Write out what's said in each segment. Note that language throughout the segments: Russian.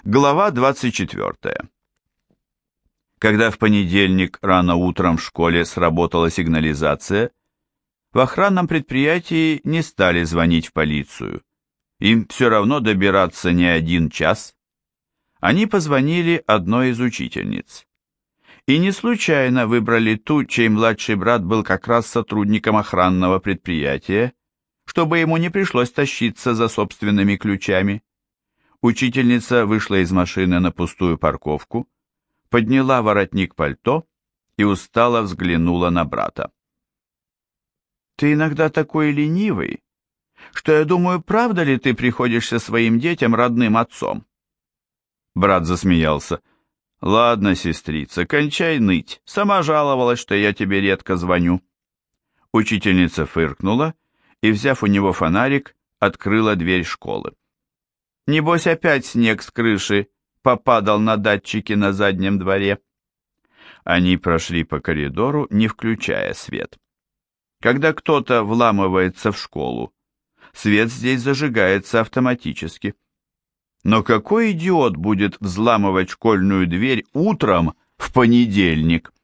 Глава 24. Когда в понедельник рано утром в школе сработала сигнализация, в охранном предприятии не стали звонить в полицию. Им все равно добираться не 1 час. Они позвонили одной из учительниц. И не случайно выбрали ту, чей младший брат был как раз сотрудником охранного предприятия, чтобы ему не пришлось тащиться за собственными ключами. Учительница вышла из машины на пустую парковку, подняла воротник пальто и устало взглянула на брата. «Ты иногда такой ленивый, что я думаю, правда ли ты приходишься своим детям родным отцом?» Брат засмеялся. «Ладно, сестрица, кончай ныть, сама жаловалась, что я тебе редко звоню». Учительница фыркнула и, взяв у него фонарик, открыла дверь школы. «Небось, опять снег с крыши попадал на датчики на заднем дворе». Они прошли по коридору, не включая свет. Когда кто-то вламывается в школу, свет здесь зажигается автоматически. Но какой идиот будет взламывать школьную дверь утром в понедельник?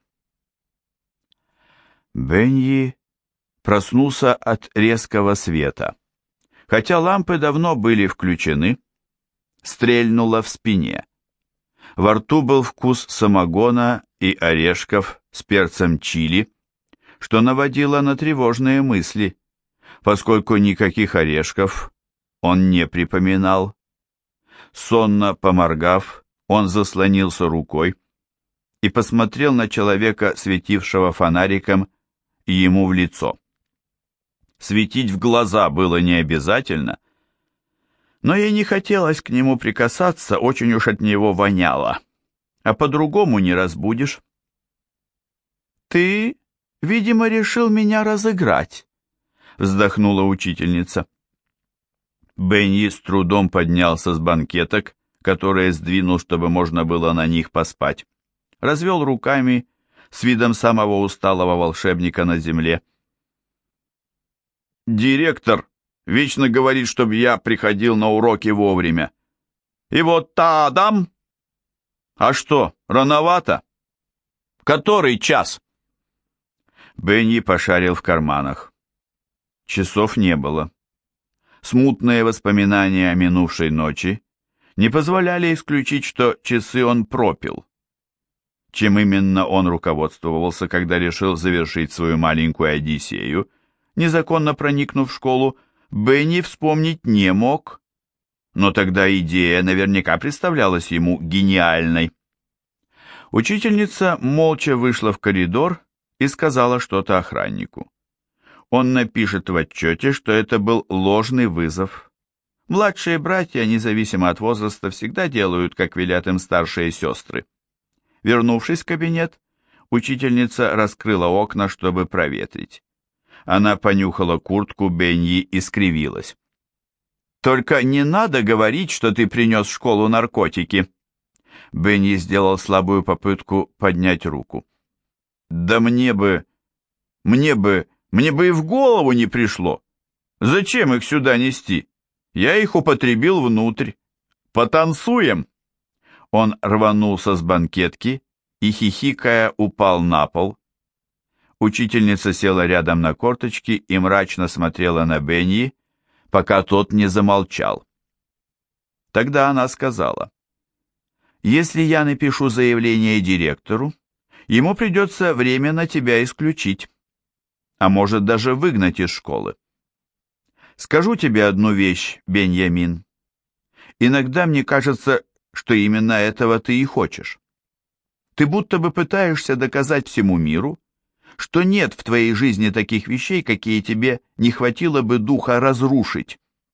Бенни проснулся от резкого света. Хотя лампы давно были включены, стрельнуло в спине. Во рту был вкус самогона и орешков с перцем чили, что наводило на тревожные мысли, поскольку никаких орешков он не припоминал. Сонно поморгав, он заслонился рукой и посмотрел на человека, светившего фонариком, ему в лицо. Светить в глаза было не обязательно, но ей не хотелось к нему прикасаться, очень уж от него воняло, а по-другому не разбудишь. «Ты, видимо, решил меня разыграть», — вздохнула учительница. Бенни с трудом поднялся с банкеток, которые сдвинул, чтобы можно было на них поспать, развел руками с видом самого усталого волшебника на земле. «Директор вечно говорит, чтобы я приходил на уроки вовремя. И вот та-дам! А что, рановато? Который час?» Бенни пошарил в карманах. Часов не было. Смутные воспоминания о минувшей ночи не позволяли исключить, что часы он пропил. Чем именно он руководствовался, когда решил завершить свою маленькую одиссею, незаконно проникнув в школу, Бенни вспомнить не мог, но тогда идея наверняка представлялась ему гениальной. Учительница молча вышла в коридор и сказала что-то охраннику. Он напишет в отчете, что это был ложный вызов. Младшие братья, независимо от возраста, всегда делают, как велят им старшие сестры. Вернувшись в кабинет, учительница раскрыла окна, чтобы проветрить. Она понюхала куртку Бенни и скривилась. «Только не надо говорить, что ты принес в школу наркотики». Бенни сделал слабую попытку поднять руку. «Да мне бы и в голову не пришло. Зачем их сюда нести? Я их употребил внутрь. Потанцуем?» Он рванулся с банкетки и, хихикая, упал на пол. Учительница села рядом на корточки и мрачно смотрела на Бенни, пока тот не замолчал. Тогда она сказала: «Если я напишу заявление директору, ему придется временно тебя исключить, а может даже выгнать из школы. Скажу тебе одну вещь, Беньямин. Иногда мне кажется, что именно этого ты и хочешь. Ты будто бы пытаешься доказать всему миру, что нет в твоей жизни таких вещей, какие тебе не хватило бы духа разрушить».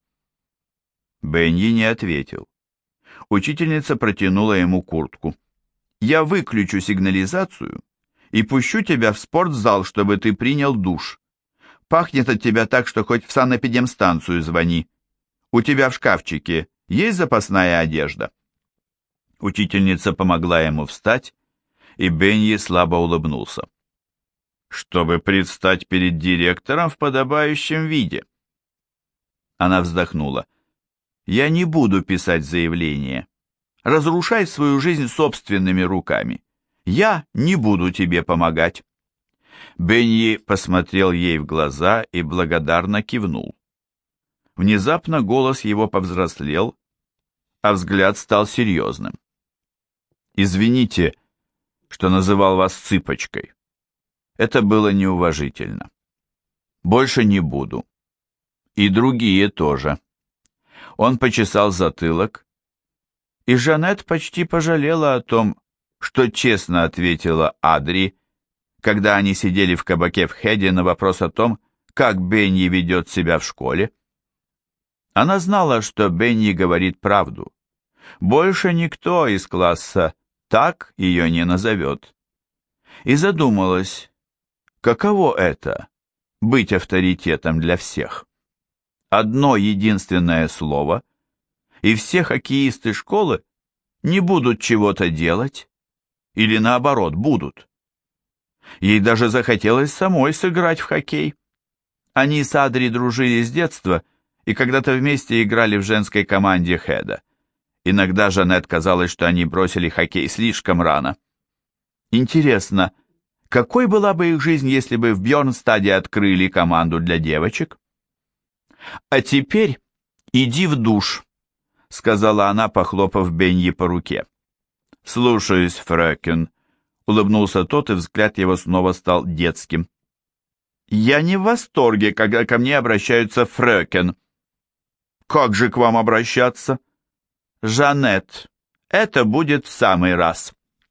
Бенни не ответил. Учительница протянула ему куртку. «Я выключу сигнализацию и пущу тебя в спортзал, чтобы ты принял душ. Пахнет от тебя так, что хоть в санэпидемстанцию звони. У тебя в шкафчике есть запасная одежда?» Учительница помогла ему встать, и Бенни слабо улыбнулся. «Чтобы предстать перед директором в подобающем виде». Она вздохнула. «Я не буду писать заявление. разрушай свою жизнь собственными руками. Я не буду тебе помогать». Бенни посмотрел ей в глаза и благодарно кивнул. Внезапно голос его повзрослел, а взгляд стал серьезным. «Извините, что называл вас цыпочкой. Это было неуважительно. Больше не буду. И другие тоже». Он почесал затылок, и Жанет почти пожалела о том, что честно ответила Адри, когда они сидели в кабаке в Хеде на вопрос о том, как Бенни ведет себя в школе. Она знала, что Бенни говорит правду. Больше никто из класса так ее не назовет. И задумалась, каково это — быть авторитетом для всех. Одно единственное слово, и все хоккеисты школы не будут чего-то делать, или наоборот, будут. Ей даже захотелось самой сыграть в хоккей. Они с Адри дружили с детства и когда-то вместе играли в женской команде Хеда. Иногда Жанет казалось, что они бросили хоккей слишком рано. Интересно, какой была бы их жизнь, если бы в Бьорнстаде открыли команду для девочек? «А теперь иди в душ», — сказала она, похлопав Бенни по руке. «Слушаюсь, фрöken», — улыбнулся тот, и взгляд его снова стал детским. «Я не в восторге, когда ко мне обращаются фрöken». «Как же к вам обращаться?» «Жанет, это будет в самый раз».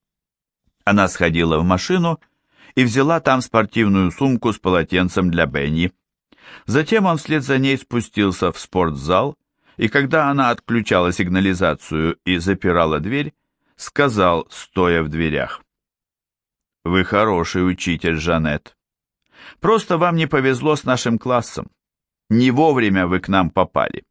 Она сходила в машину и взяла там спортивную сумку с полотенцем для Бенни. Затем он вслед за ней спустился в спортзал, и когда она отключала сигнализацию и запирала дверь, сказал, стоя в дверях: «Вы хороший учитель, Жанет. Просто вам не повезло с нашим классом. Не вовремя вы к нам попали».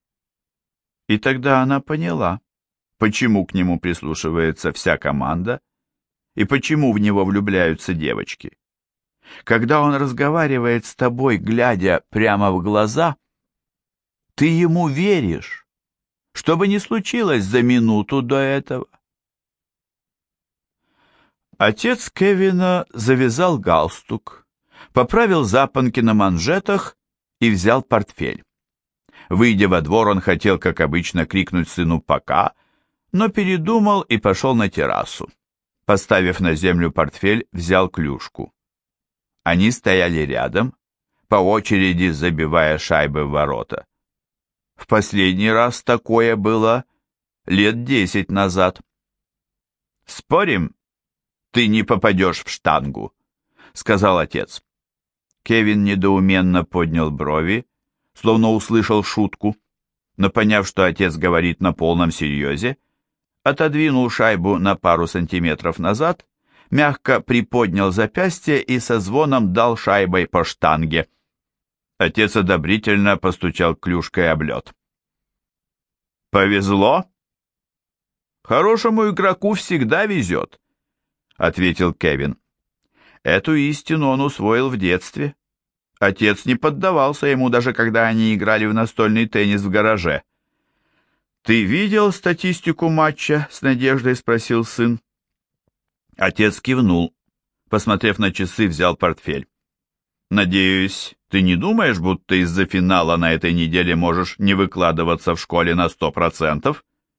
И тогда она поняла, почему к нему прислушивается вся команда и почему в него влюбляются девочки. Когда он разговаривает с тобой, глядя прямо в глаза, ты ему веришь, что бы ни случилось за минуту до этого. Отец Кевина завязал галстук, поправил запонки на манжетах и взял портфель. Выйдя во двор, он хотел, как обычно, крикнуть сыну «пока», но передумал и пошел на террасу. Поставив на землю портфель, взял клюшку. Они стояли рядом, по очереди забивая шайбы в ворота. В последний раз такое было лет 10 назад. «Спорим, ты не попадешь в штангу», — сказал отец. Кевин недоуменно поднял брови, словно услышал шутку, но, поняв, что отец говорит на полном серьезе, отодвинул шайбу на пару сантиметров назад, мягко приподнял запястье и со звоном дал шайбой по штанге. Отец одобрительно постучал клюшкой об лед. «Повезло?» «Хорошему игроку всегда везет», — ответил Кевин. Эту истину он усвоил в детстве. Отец не поддавался ему, даже когда они играли в настольный теннис в гараже. «Ты видел статистику матча?» — с надеждой спросил сын. Отец кивнул, посмотрев на часы, взял портфель. «Надеюсь, ты не думаешь, будто из-за финала на этой неделе можешь не выкладываться в школе на 100%?»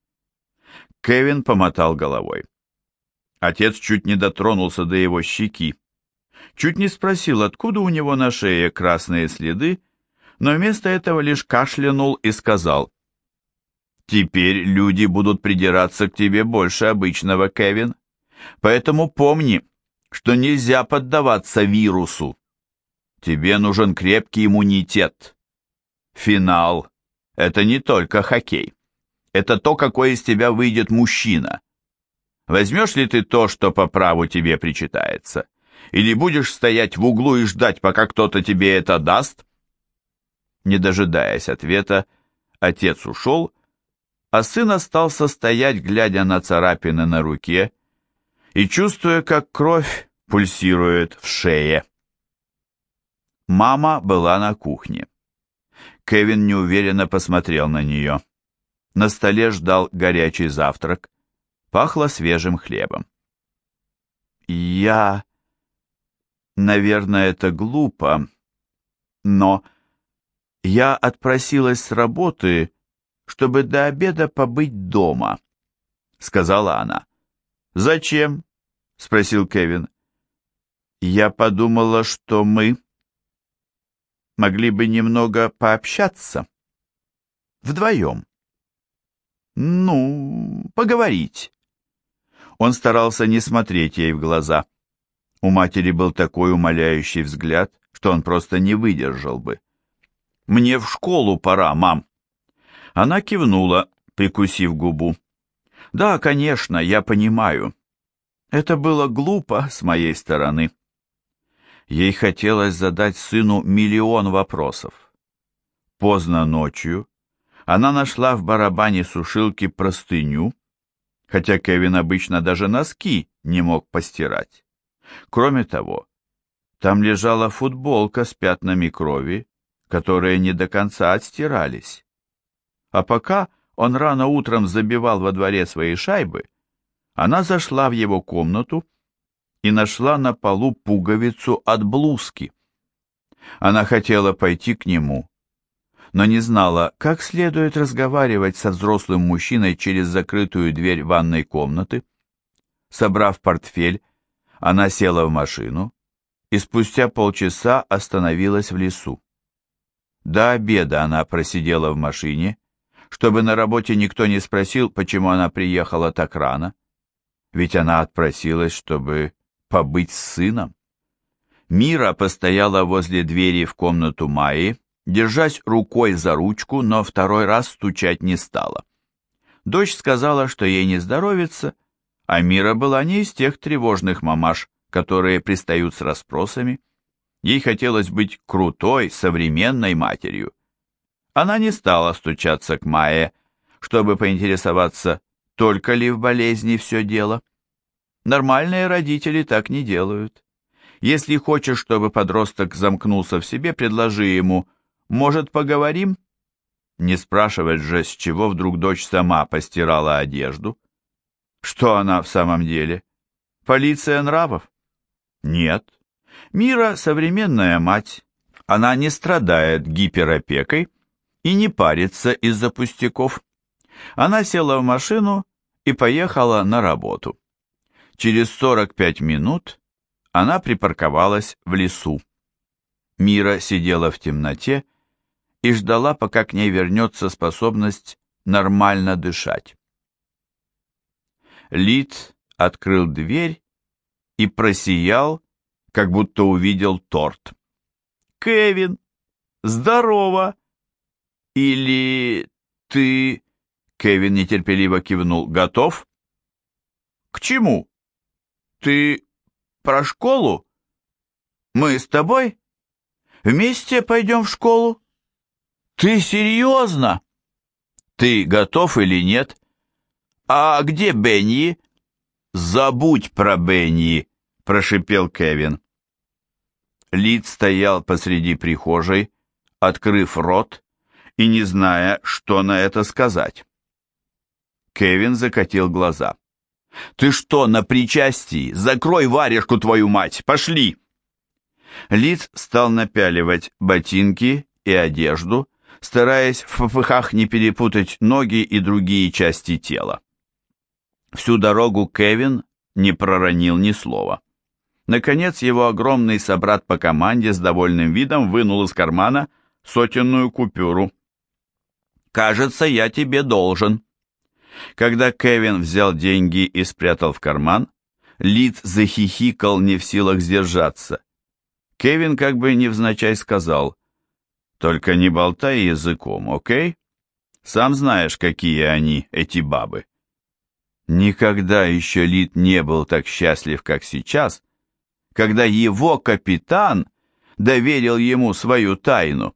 Кевин помотал головой. Отец чуть не дотронулся до его щеки, чуть не спросил, откуда у него на шее красные следы, но вместо этого лишь кашлянул и сказал: «Теперь люди будут придираться к тебе больше обычного, Кевин, поэтому помни, что нельзя поддаваться вирусу. Тебе нужен крепкий иммунитет. Финал — это не только хоккей. Это то, какой из тебя выйдет мужчина. Возьмешь ли ты то, что по праву тебе причитается, или будешь стоять в углу и ждать, пока кто-то тебе это даст?» Не дожидаясь ответа, отец ушел, а сын остался стоять, глядя на царапины на руке и чувствуя, как кровь пульсирует в шее. Мама была на кухне. Кевин неуверенно посмотрел на нее. На столе ждал горячий завтрак. Пахло свежим хлебом. Наверное, это глупо, но я отпросилась с работы, чтобы до обеда побыть дома, сказала она. Зачем? Спросил Кевин. Я подумала, что мы могли бы немного пообщаться. Вдвоем. Поговорить. Он старался не смотреть ей в глаза. У матери был такой умоляющий взгляд, что он просто не выдержал бы. «Мне в школу пора, мам». Она кивнула, прикусив губу. «Да, конечно, я понимаю. Это было глупо с моей стороны». Ей хотелось задать сыну миллион вопросов. Поздно ночью она нашла в барабане сушилки простыню, хотя Кевин обычно даже носки не мог постирать. Кроме того, там лежала футболка с пятнами крови, которые не до конца отстирались. А пока он рано утром забивал во дворе свои шайбы, она зашла в его комнату и нашла на полу пуговицу от блузки. Она хотела пойти к нему, но не знала, как следует разговаривать со взрослым мужчиной через закрытую дверь ванной комнаты. Собрав портфель, она села в машину и спустя полчаса остановилась в лесу. До обеда она просидела в машине, чтобы на работе никто не спросил, почему она приехала так рано, ведь она отпросилась, чтобы побыть с сыном. Мира постояла возле двери в комнату Майи, держась рукой за ручку, но второй раз стучать не стала. Дочь сказала, что ей не здоровится, а Мира была не из тех тревожных мамаш, которые пристают с расспросами. Ей хотелось быть крутой, современной матерью. Она не стала стучаться к Майе, чтобы поинтересоваться, только ли в болезни все дело. Нормальные родители так не делают. Если хочешь, чтобы подросток замкнулся в себе, предложи ему: «Может, поговорим?» Не спрашивать же, с чего вдруг дочь сама постирала одежду. Что она в самом деле? Полиция нравов? Нет. Мира современная мать. Она не страдает гиперопекой и не парится из-за пустяков. Она села в машину и поехала на работу. Через 45 минут она припарковалась в лесу. Мира сидела в темноте и ждала, пока к ней вернется способность нормально дышать. Лид открыл дверь и просиял, как будто увидел торт. «Кевин, здорово!» «Или ты...» Кевин нетерпеливо кивнул. «Готов?» «К чему? Ты про школу? Мы с тобой? Вместе пойдем в школу? Ты серьезно? Ты готов или нет? А где Бенни?» «Забудь про Бенни», — прошипел Кевин. Лид стоял посреди прихожей, открыв рот и не зная, что на это сказать. Кевин закатил глаза. «Ты что, на причастии? Закрой варежку, твою мать! Пошли!» Лид стал напяливать ботинки и одежду, стараясь в попыхах не перепутать ноги и другие части тела. Всю дорогу Кевин не проронил ни слова. Наконец его огромный собрат по команде с довольным видом вынул из кармана сотенную купюру. «Кажется, я тебе должен». Когда Кевин взял деньги и спрятал в карман, Лид захихикал, не в силах сдержаться. Кевин как бы невзначай сказал: «Только не болтай языком, окей? Сам знаешь, какие они, эти бабы». Никогда еще Лид не был так счастлив, как сейчас, когда его капитан доверил ему свою тайну.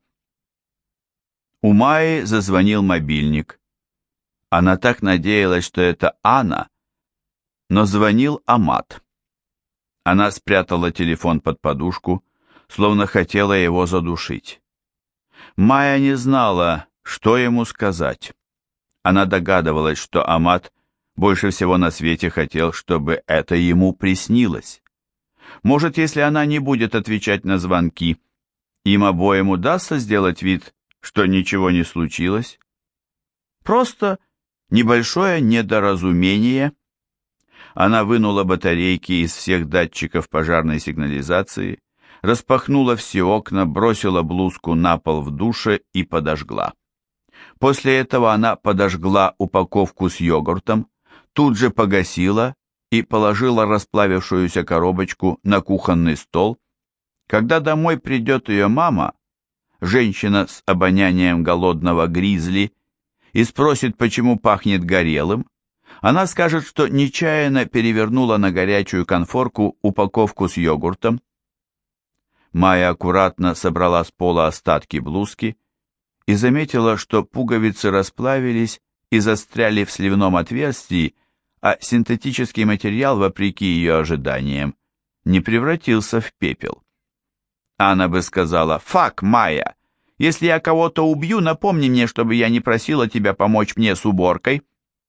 У Майи зазвонил мобильник. Она так надеялась, что это Анна, но звонил Амат. Она спрятала телефон под подушку, словно хотела его задушить. Майя не знала, что ему сказать. Она догадывалась, что Амат Больше всего на свете хотел, чтобы это ему приснилось. Может, если она не будет отвечать на звонки, им обоим удастся сделать вид, что ничего не случилось? Просто небольшое недоразумение. Она вынула батарейки из всех датчиков пожарной сигнализации, распахнула все окна, бросила блузку на пол в душе и подожгла. После этого она подожгла упаковку с йогуртом, тут же погасила и положила расплавившуюся коробочку на кухонный стол. Когда домой придет ее мама, женщина с обонянием голодного гризли, и спросит, почему пахнет горелым, она скажет, что нечаянно перевернула на горячую конфорку упаковку с йогуртом. Майя аккуратно собрала с пола остатки блузки и заметила, что пуговицы расплавились и застряли в сливном отверстии, а синтетический материал, вопреки ее ожиданиям, не превратился в пепел. Анна бы сказала: «Фак, Майя, если я кого-то убью, напомни мне, чтобы я не просила тебя помочь мне с уборкой».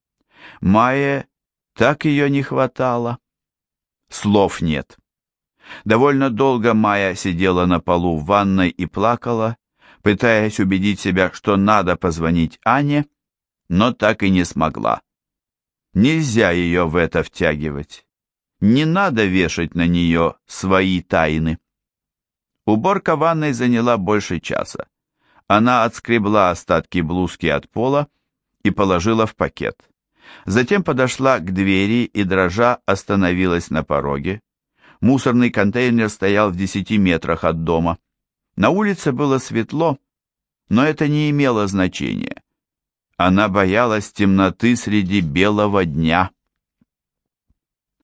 Майе так ее не хватало. Слов нет. Довольно долго Майя сидела на полу в ванной и плакала, пытаясь убедить себя, что надо позвонить Ане, но так и не смогла. Нельзя ее в это втягивать. Не надо вешать на нее свои тайны. Уборка ванной заняла больше часа. Она отскребла остатки блузки от пола и положила в пакет. Затем подошла к двери и, дрожа, остановилась на пороге. Мусорный контейнер стоял в 10 метрах от дома. На улице было светло, но это не имело значения. Она боялась темноты среди белого дня.